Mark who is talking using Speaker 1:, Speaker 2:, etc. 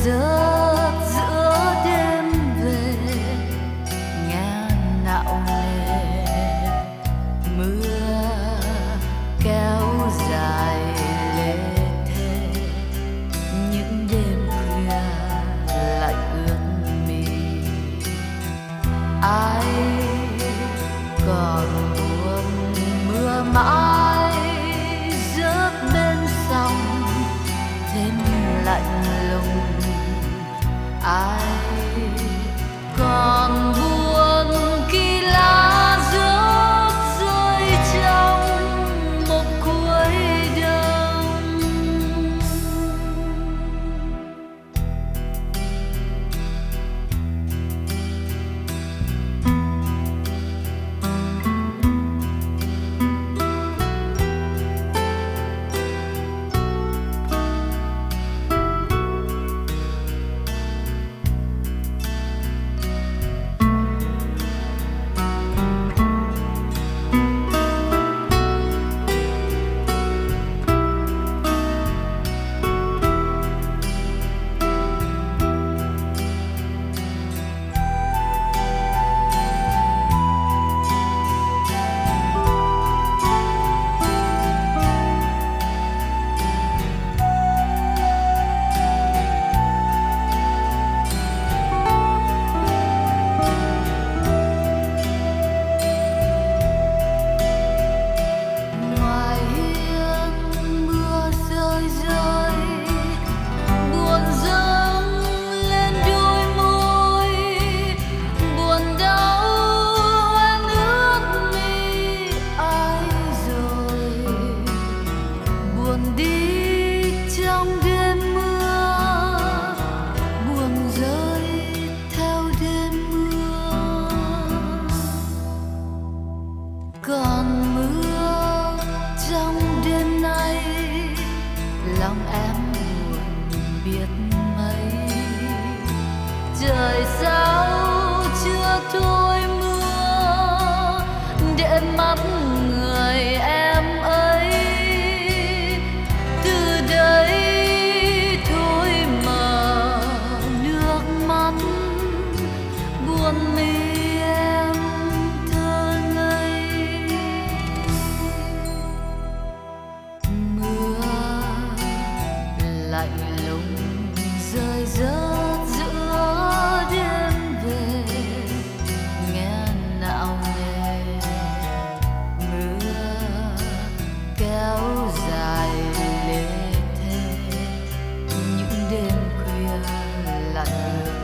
Speaker 1: rớt giữa đêm về, nghe nạo nề mưa kéo dài lê thê. Những đêm khuya lạnh ướt mi, ai còn buồn mưa mãi rớt bên sông thêm lạnh lùng. Ai còn buồn khi lá rớt rơi trong một cuối đông. Còn mưa trong đêm nay, lòng em buồn biết mấy. Trời sao chưa thôi mưa để mắt người em ấy. Từ đây thôi mà nước mắt buồn mi. Lạnh lùng rơi rớt giữa đêm về, nghe nạo nề mưa kéo dài lê thê. Những đêm khuya lạnh